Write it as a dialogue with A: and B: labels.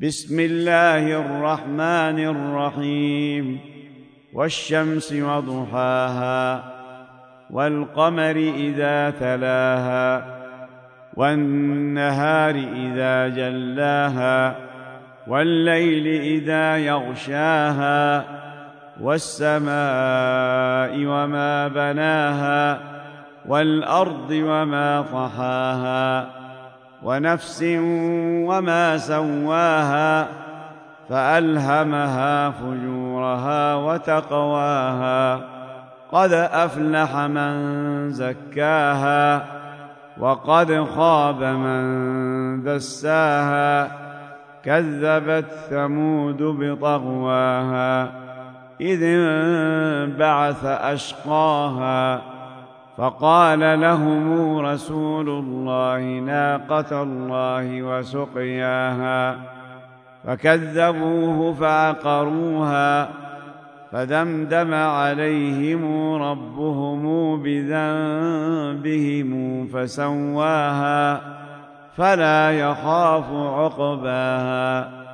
A: بسم الله الرحمن الرحيم والشمس وضحاها والقمر إذا تلاها والنهار إذا جلاها والليل إذا يغشاها والسماء وما بناها والأرض وما طحاها ونفس وما سواها فألهمها فجورها وتقواها قد أفلح من زكاها وقد خاب من دساها كذبت ثمود بطغواها إذ انبعث أشقاها فقال لهم رسول الله ناقة الله وسقياها فكذبوه فعقروها فدمدم عليهم ربهم بذنبهم فسواها فلا يخاف عقباها